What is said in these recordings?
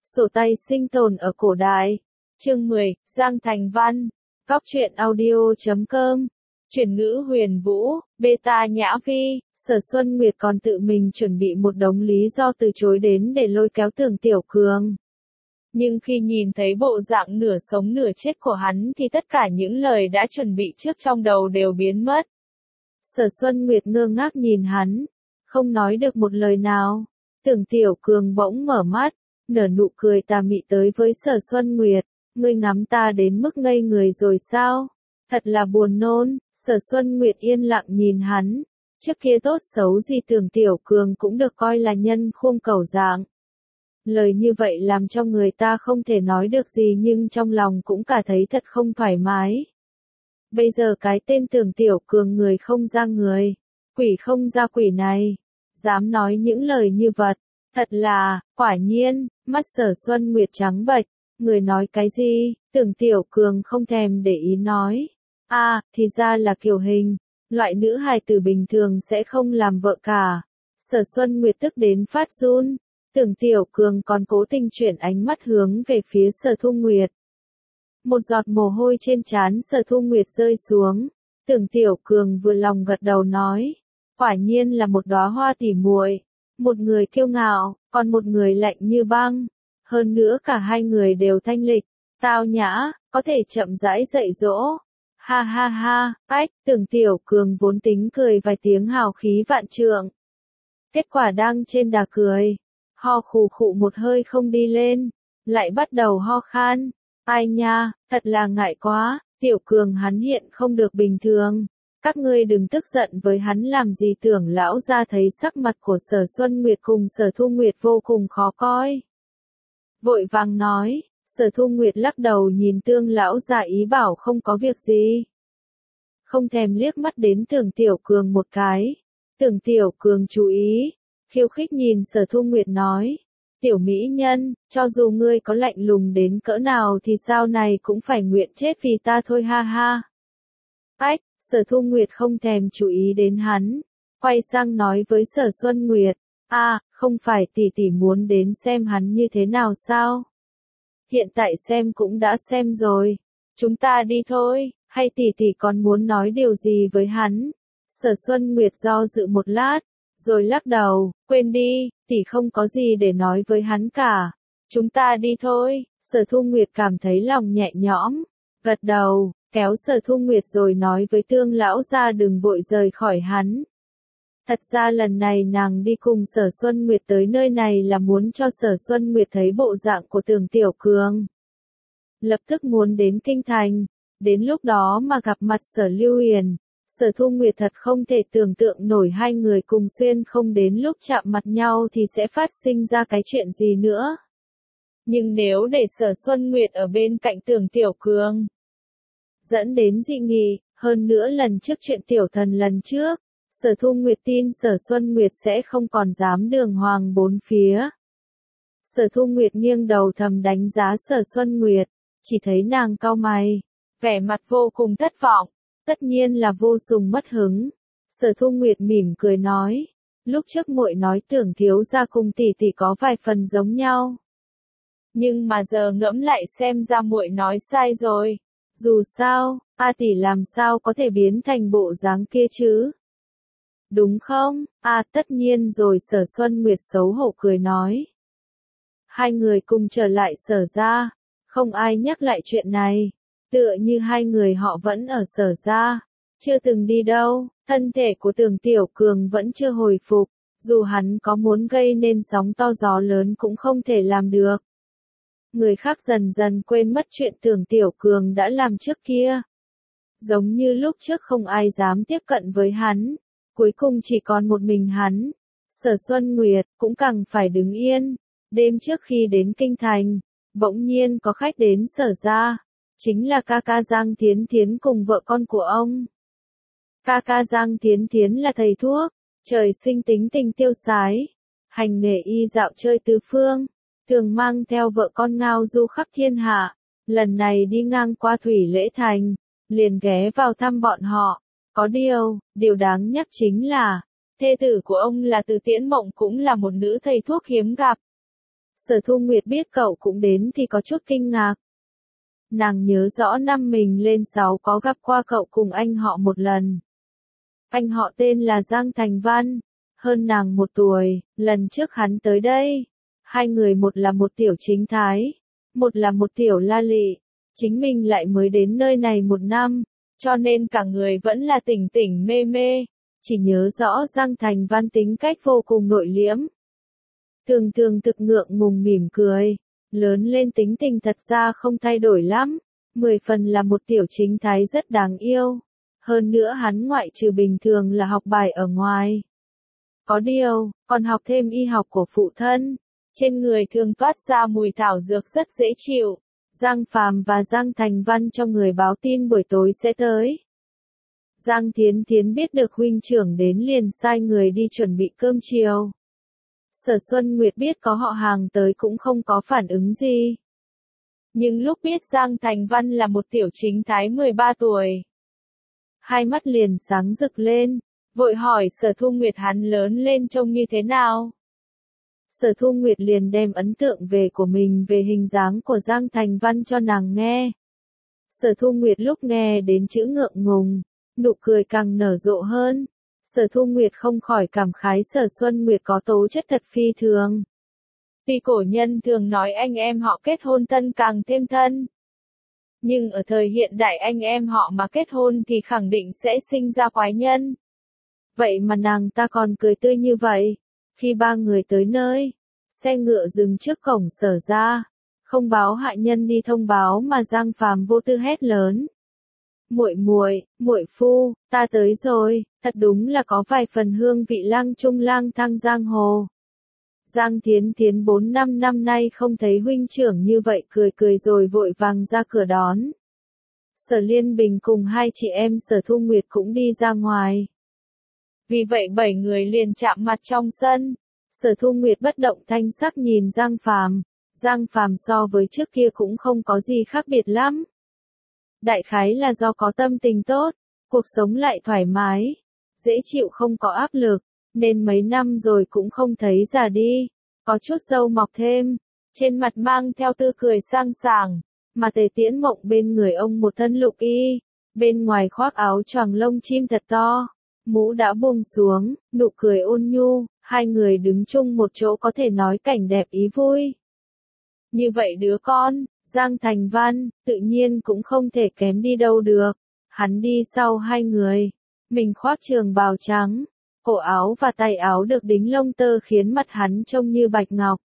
Sổ tay sinh tồn ở cổ đại. Chương 10, Giang Thành Văn. Góc truyện audio.com. Chuyển ngữ Huyền Vũ, Beta Nhã Vi. Sở Xuân Nguyệt còn tự mình chuẩn bị một đống lý do từ chối đến để lôi kéo Tưởng Tiểu Cường. Nhưng khi nhìn thấy bộ dạng nửa sống nửa chết của hắn thì tất cả những lời đã chuẩn bị trước trong đầu đều biến mất. Sở Xuân Nguyệt ngơ ngác nhìn hắn, không nói được một lời nào. Tưởng Tiểu Cường bỗng mở mắt, nở nụ cười tà mị tới với Sở Xuân Nguyệt. Ngươi ngắm ta đến mức ngây người rồi sao? Thật là buồn nôn. Sở Xuân Nguyệt yên lặng nhìn hắn. Trước kia tốt xấu gì Tưởng Tiểu Cường cũng được coi là nhân khuông cẩu dạng. Lời như vậy làm cho người ta không thể nói được gì nhưng trong lòng cũng cả thấy thật không thoải mái. Bây giờ cái tên Tưởng Tiểu Cường người không ra người, quỷ không ra quỷ này, dám nói những lời như vậy, thật là, quả nhiên, mắt Sở Xuân Nguyệt trắng bệch, người nói cái gì, Tưởng Tiểu Cường không thèm để ý nói, thì ra là kiểu hình, loại nữ hài tử bình thường sẽ không làm vợ cả. Sở Xuân Nguyệt tức đến phát run, Tưởng Tiểu Cường còn cố tình chuyển ánh mắt hướng về phía Sở Thu Nguyệt. Một giọt mồ hôi trên trán Sở Thu Nguyệt rơi xuống, Tưởng Tiểu Cường vừa lòng gật đầu nói, quả nhiên là một đóa hoa tỉ muội, một người kiêu ngạo, còn một người lạnh như băng, hơn nữa cả hai người đều thanh lịch, tao nhã, có thể chậm rãi dạy dỗ. Ha ha ha, Tưởng Tiểu Cường vốn tính cười vài tiếng hào khí vạn trượng. Kết quả đang trên đà cười, ho khù khụ một hơi không đi lên, lại bắt đầu ho khan. Ai nha, thật là ngại quá, Tiểu Cường hắn hiện không được bình thường. Các ngươi đừng tức giận với hắn làm gì. Tưởng lão ra thấy sắc mặt của Sở Xuân Nguyệt cùng Sở Thu Nguyệt vô cùng khó coi. Vội vàng nói, Sở Thu Nguyệt lắc đầu nhìn Tương lão ra ý bảo không có việc gì. Không thèm liếc mắt đến Tưởng Tiểu Cường một cái. Tưởng Tiểu Cường chú ý, khiêu khích nhìn Sở Thu Nguyệt nói, tiểu mỹ nhân, cho dù ngươi có lạnh lùng đến cỡ nào thì sau này cũng phải nguyện chết vì ta thôi ha ha. Sở Thu Nguyệt không thèm chú ý đến hắn, quay sang nói với Sở Xuân Nguyệt, không phải tỷ tỷ muốn đến xem hắn như thế nào sao? Hiện tại xem cũng đã xem rồi, chúng ta đi thôi, hay tỷ tỷ còn muốn nói điều gì với hắn? Sở Xuân Nguyệt do dự một lát, rồi lắc đầu, quên đi, tỷ không có gì để nói với hắn cả. Chúng ta đi thôi. Sở Thu Nguyệt cảm thấy lòng nhẹ nhõm, gật đầu, kéo Sở Thu Nguyệt rồi nói với Tương lão ra đừng vội rời khỏi hắn. Thật ra lần này nàng đi cùng Sở Xuân Nguyệt tới nơi này là muốn cho Sở Xuân Nguyệt thấy bộ dạng của Tưởng Tiểu Cường. Lập tức muốn đến Kinh Thành, đến lúc đó mà gặp mặt Sở Lưu Huyền. Sở Thu Nguyệt thật không thể tưởng tượng nổi hai người cùng xuyên không đến lúc chạm mặt nhau thì sẽ phát sinh ra cái chuyện gì nữa. Nhưng nếu để Sở Xuân Nguyệt ở bên cạnh Tưởng Tiểu Cường, dẫn đến dị nghị, hơn nữa lần trước chuyện tiểu thần lần trước, Sở Thu Nguyệt tin Sở Xuân Nguyệt sẽ không còn dám đường hoàng bốn phía. Sở Thu Nguyệt nghiêng đầu thầm đánh giá Sở Xuân Nguyệt, chỉ thấy nàng cau mày, vẻ mặt vô cùng thất vọng. Tất nhiên là vô cùng mất hứng. Sở Thu Nguyệt mỉm cười nói, lúc trước muội nói Tưởng thiếu gia cùng tỷ tỷ có vài phần giống nhau. Nhưng mà giờ ngẫm lại xem ra muội nói sai rồi. Dù sao, tỷ làm sao có thể biến thành bộ dáng kia chứ? Đúng không? Tất nhiên rồi. Sở Xuân Nguyệt xấu hổ cười nói. Hai người cùng trở lại Sở gia, không ai nhắc lại chuyện này. Tựa như hai người họ vẫn ở Sở gia, chưa từng đi đâu, thân thể của Tưởng Tiểu Cường vẫn chưa hồi phục, dù hắn có muốn gây nên sóng to gió lớn cũng không thể làm được. Người khác dần dần quên mất chuyện Tưởng Tiểu Cường đã làm trước kia. Giống như lúc trước không ai dám tiếp cận với hắn, cuối cùng chỉ còn một mình hắn. Sở Xuân Nguyệt cũng càng phải đứng yên. Đêm trước khi đến Kinh Thành, bỗng nhiên có khách đến Sở gia. Chính là ca ca Giang Thiến Thiến cùng vợ con của ông. Ca ca Giang Thiến Thiến là thầy thuốc, trời sinh tính tình tiêu sái, hành nghề y dạo chơi tứ phương, thường mang theo vợ con ngao du khắp thiên hạ. Lần này đi ngang qua Thủy Lễ Thành, liền ghé vào thăm bọn họ. Có điều đáng nhắc chính là, thê tử của ông là Từ Tiễn Mộng cũng là một nữ thầy thuốc hiếm gặp. Sở Thu Nguyệt biết cậu cũng đến thì có chút kinh ngạc. Nàng nhớ rõ năm mình lên 6 có gặp qua cậu cùng anh họ một lần. Anh họ tên là Giang Thành Văn, hơn nàng 1 tuổi, lần trước hắn tới đây. Hai người một là một tiểu chính thái, một là một tiểu la lị. Chính mình lại mới đến nơi này 1 năm, cho nên cả người vẫn là tỉnh tỉnh mê mê. Chỉ nhớ rõ Giang Thành Văn tính cách vô cùng nội liễm. Thường thường thực ngượng ngùng mỉm cười. Lớn lên tính tình thật ra không thay đổi lắm. 10 phần là một tiểu chính thái rất đáng yêu. Hơn nữa hắn ngoại trừ bình thường là học bài ở ngoài. Có điều, còn học thêm y học của phụ thân. Trên người thường toát ra mùi thảo dược rất dễ chịu. Giang Phàm và Giang Thành Văn cho người báo tin buổi tối sẽ tới. Giang Thiến Thiến biết được huynh trưởng đến liền sai người đi chuẩn bị cơm chiều. Sở Xuân Nguyệt biết có họ hàng tới cũng không có phản ứng gì. Nhưng lúc biết Giang Thành Văn là một tiểu chính thái 13 tuổi. Hai mắt liền sáng rực lên, vội hỏi Sở Thu Nguyệt hắn lớn lên trông như thế nào. Sở Thu Nguyệt liền đem ấn tượng của mình về hình dáng của Giang Thành Văn cho nàng nghe. Sở Thu Nguyệt lúc nghe đến chữ ngượng ngùng, nụ cười càng nở rộ hơn. Sở Thu Nguyệt không khỏi cảm khái Sở Xuân Nguyệt có tố chất thật phi thường. Tuy cổ nhân thường nói anh em họ kết hôn thân càng thêm thân. Nhưng ở thời hiện đại anh em họ mà kết hôn thì khẳng định sẽ sinh ra quái nhân. Vậy mà nàng ta còn cười tươi như vậy. Khi 3 người tới nơi, xe ngựa dừng trước cổng Sở ra. Không báo hạ nhân đi thông báo mà Giang Phàm vô tư hét lớn. Muội phu, ta tới rồi, thật đúng là có vài phần hương vị lang trung lang thang giang hồ. Giang Thiến Thiến 4-5 năm nay không thấy huynh trưởng như vậy cười rồi vội vàng ra cửa đón. Sở Liên Bình cùng 2 chị em Sở Thu Nguyệt cũng đi ra ngoài. Vì vậy 7 người liền chạm mặt trong sân. Sở Thu Nguyệt bất động thanh sắc nhìn Giang Phàm. Giang Phàm so với trước kia cũng không có gì khác biệt lắm. Đại khái là do có tâm tình tốt, cuộc sống lại thoải mái, dễ chịu không có áp lực, nên mấy năm rồi cũng không thấy già đi, có chút râu mọc thêm, trên mặt mang theo tươi cười sang sảng, mà Tề Tiễn Mộng bên người ông một thân lục y, bên ngoài khoác áo choàng lông chim thật to, mũ đã buông xuống, nụ cười ôn nhu, hai người đứng chung một chỗ có thể nói cảnh đẹp ý vui. Như vậy đứa con, Giang Thành Văn, tự nhiên cũng không thể kém đi đâu được. Hắn đi sau hai người. Mình khoác trường bào trắng. Cổ áo và tay áo được đính lông tơ khiến mặt hắn trông như bạch ngọc.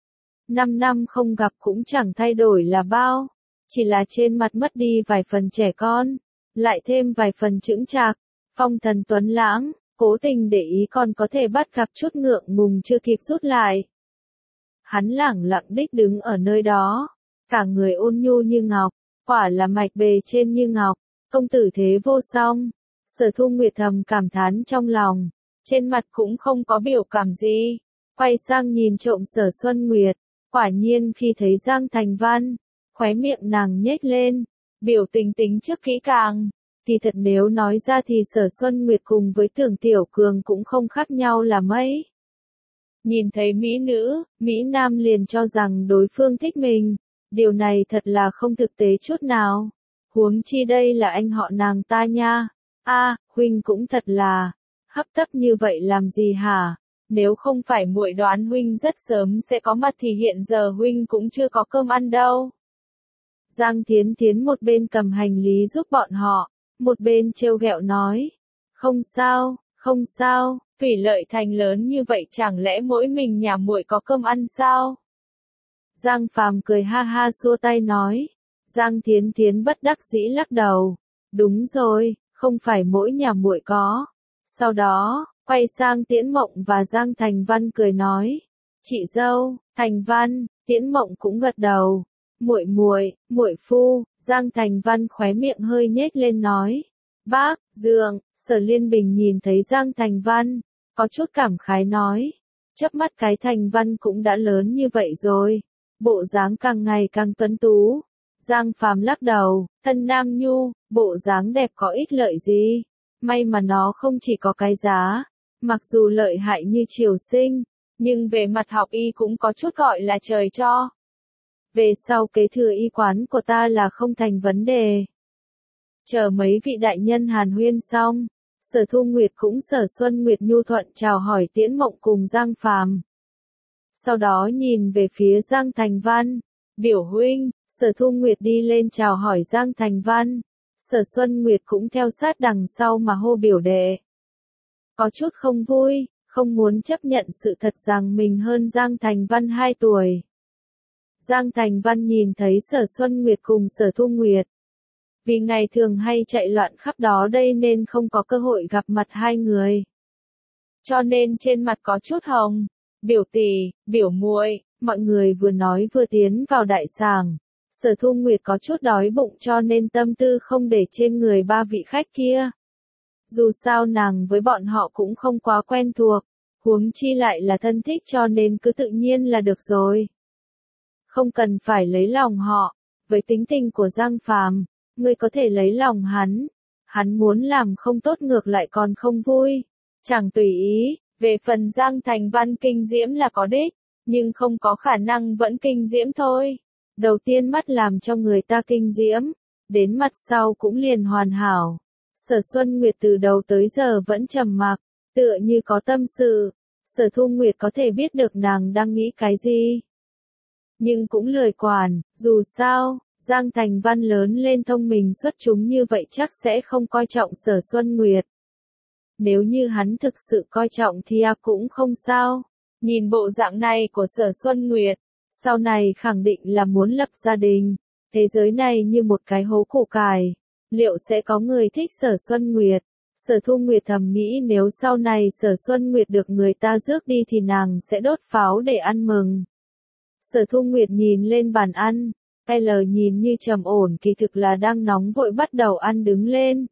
5 năm không gặp cũng chẳng thay đổi là bao. Chỉ là trên mặt mất đi vài phần trẻ con. Lại thêm vài phần chững chạc. Phong thần tuấn lãng. Cố tình để ý còn có thể bắt gặp chút ngượng ngùng chưa kịp rút lại. Hắn lẳng lặng đích đứng ở nơi đó. Cả người ôn nhu như ngọc, quả là mạch bề trên như ngọc, công tử thế vô song. Sở Thu Nguyệt thầm cảm thán trong lòng, trên mặt cũng không có biểu cảm gì. Quay sang nhìn trộm Sở Xuân Nguyệt, quả nhiên khi thấy Giang Thành Văn, khóe miệng nàng nhếch lên, biểu tình tính trước kỹ càng. Thì thật nếu nói ra thì Sở Xuân Nguyệt cùng với Tưởng Tiểu Cường cũng không khác nhau là mấy. Nhìn thấy mỹ nữ, mỹ nam liền cho rằng đối phương thích mình. Điều này thật là không thực tế chút nào. Huống chi đây là anh họ nàng ta nha. Huynh cũng thật là hấp tấp như vậy làm gì hả? Nếu không phải muội đoán huynh rất sớm sẽ có mặt thì hiện giờ huynh cũng chưa có cơm ăn đâu. Giang Thiến Thiến một bên cầm hành lý giúp bọn họ, một bên trêu ghẹo nói. Không sao, Thủy Lợi Thành lớn như vậy chẳng lẽ mỗi mình nhà muội có cơm ăn sao? Giang Phàm cười ha ha xua tay nói. Giang Thiến Thiến bất đắc dĩ lắc đầu. Đúng rồi, không phải mỗi nhà muội có. Sau đó, quay sang Tiễn Mộng và Giang Thành Văn cười nói. Chị dâu, Thành Văn, Tiễn Mộng cũng gật đầu. Muội phu, Giang Thành Văn khóe miệng hơi nhếch lên nói. Bác, Dượng, Sở Liên Bình nhìn thấy Giang Thành Văn, có chút cảm khái nói. Chớp mắt cái Thành Văn cũng đã lớn như vậy rồi. Bộ dáng càng ngày càng tuấn tú. Giang Phàm lắc đầu, thân nam nhu, bộ dáng đẹp có ích lợi gì. May mà nó không chỉ có cái giá, mặc dù lợi hại như triều sinh, nhưng về mặt học y cũng có chút gọi là trời cho. Về sau kế thừa y quán của ta là không thành vấn đề. Chờ mấy vị đại nhân hàn huyên xong, Sở Thu Nguyệt cũng Sở Xuân Nguyệt nhu thuận chào hỏi Tiễn Mộng cùng Giang Phàm. Sau đó nhìn về phía Giang Thành Văn, biểu huynh, Sở Thu Nguyệt đi lên chào hỏi Giang Thành Văn, Sở Xuân Nguyệt cũng theo sát đằng sau mà hô biểu đệ. Có chút không vui, không muốn chấp nhận sự thật rằng mình hơn Giang Thành Văn 2 tuổi. Giang Thành Văn nhìn thấy Sở Xuân Nguyệt cùng Sở Thu Nguyệt. Vì ngày thường hay chạy loạn khắp đó đây nên không có cơ hội gặp mặt hai người. Cho nên trên mặt có chút hồng. Biểu tỷ, biểu muội, mọi người vừa nói vừa tiến vào đại sảnh. Sở Thu Nguyệt có chút đói bụng cho nên tâm tư không để trên người ba vị khách kia. Dù sao nàng với bọn họ cũng không quá quen thuộc, huống chi lại là thân thích cho nên cứ tự nhiên là được rồi. Không cần phải lấy lòng họ, với tính tình của Giang Phàm, ngươi có thể lấy lòng hắn muốn làm không tốt ngược lại còn không vui, chẳng tùy ý. Về phần Giang Thành Văn kinh diễm là có đích, nhưng không có khả năng vẫn kinh diễm thôi. Đầu tiên mắt làm cho người ta kinh diễm, đến mặt sau cũng liền hoàn hảo. Sở Xuân Nguyệt từ đầu tới giờ vẫn trầm mặc, tựa như có tâm sự. Sở Thu Nguyệt có thể biết được nàng đang nghĩ cái gì, nhưng cũng lười quản, dù sao, Giang Thành Văn lớn lên thông minh xuất chúng như vậy chắc sẽ không coi trọng Sở Xuân Nguyệt. Nếu như hắn thực sự coi trọng thì cũng không sao. Nhìn bộ dạng này của Sở Xuân Nguyệt, sau này khẳng định là muốn lập gia đình. Thế giới này như một cái hố củ cải, liệu sẽ có người thích Sở Xuân Nguyệt? Sở Thu Nguyệt thầm nghĩ nếu sau này Sở Xuân Nguyệt được người ta rước đi thì nàng sẽ đốt pháo để ăn mừng. Sở Thu Nguyệt nhìn lên bàn ăn, L nhìn như trầm ổn kỳ thực là đang nóng vội bắt đầu ăn đứng lên.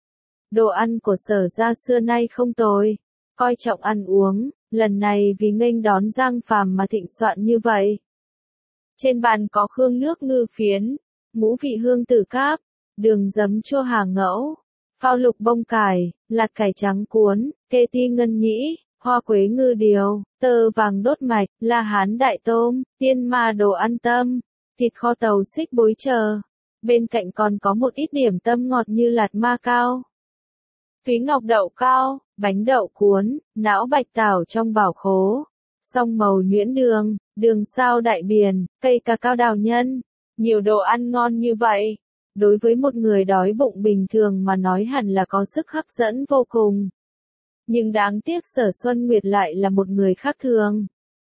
Đồ ăn của Sở gia xưa nay không tồi, coi trọng ăn uống, lần này vì nghênh đón Giang Phàm mà thịnh soạn như vậy. Trên bàn có khương nước ngư phiến, ngũ vị hương tử cáp, đường giấm chua hà ngẫu, phao lục bông cải, lạt cải trắng cuốn, kê ti ngân nhĩ, hoa quế ngư điều, tơ vàng đốt mạch, la hán đại tôm, tiên ma đồ ăn tâm, thịt kho tàu xích bối chờ. Bên cạnh còn có một ít điểm tâm ngọt như lạt ma cao, Thúy ngọc đậu cao, bánh đậu cuốn, não bạch tảo trong bảo khố, song màu nhuyễn đường, đường sao đại biển, cây cà cao đào nhân. Nhiều đồ ăn ngon như vậy, đối với một người đói bụng bình thường mà nói hẳn là có sức hấp dẫn vô cùng. Nhưng đáng tiếc Sở Xuân Nguyệt lại là một người khác thường.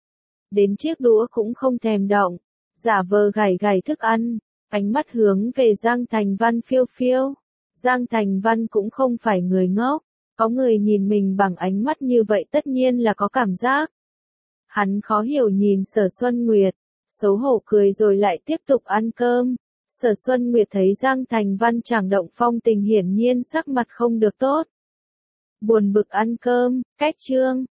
Đến chiếc đũa cũng không thèm động, giả vờ gảy gảy thức ăn, ánh mắt hướng về Giang Thành Văn phiêu phiêu. Giang Thành Văn cũng không phải người ngốc, có người nhìn mình bằng ánh mắt như vậy tất nhiên là có cảm giác. Hắn khó hiểu nhìn Sở Xuân Nguyệt, xấu hổ cười rồi lại tiếp tục ăn cơm. Sở Xuân Nguyệt thấy Giang Thành Văn chẳng động phong tình hiển nhiên sắc mặt không được tốt. Buồn bực ăn cơm, cách chương.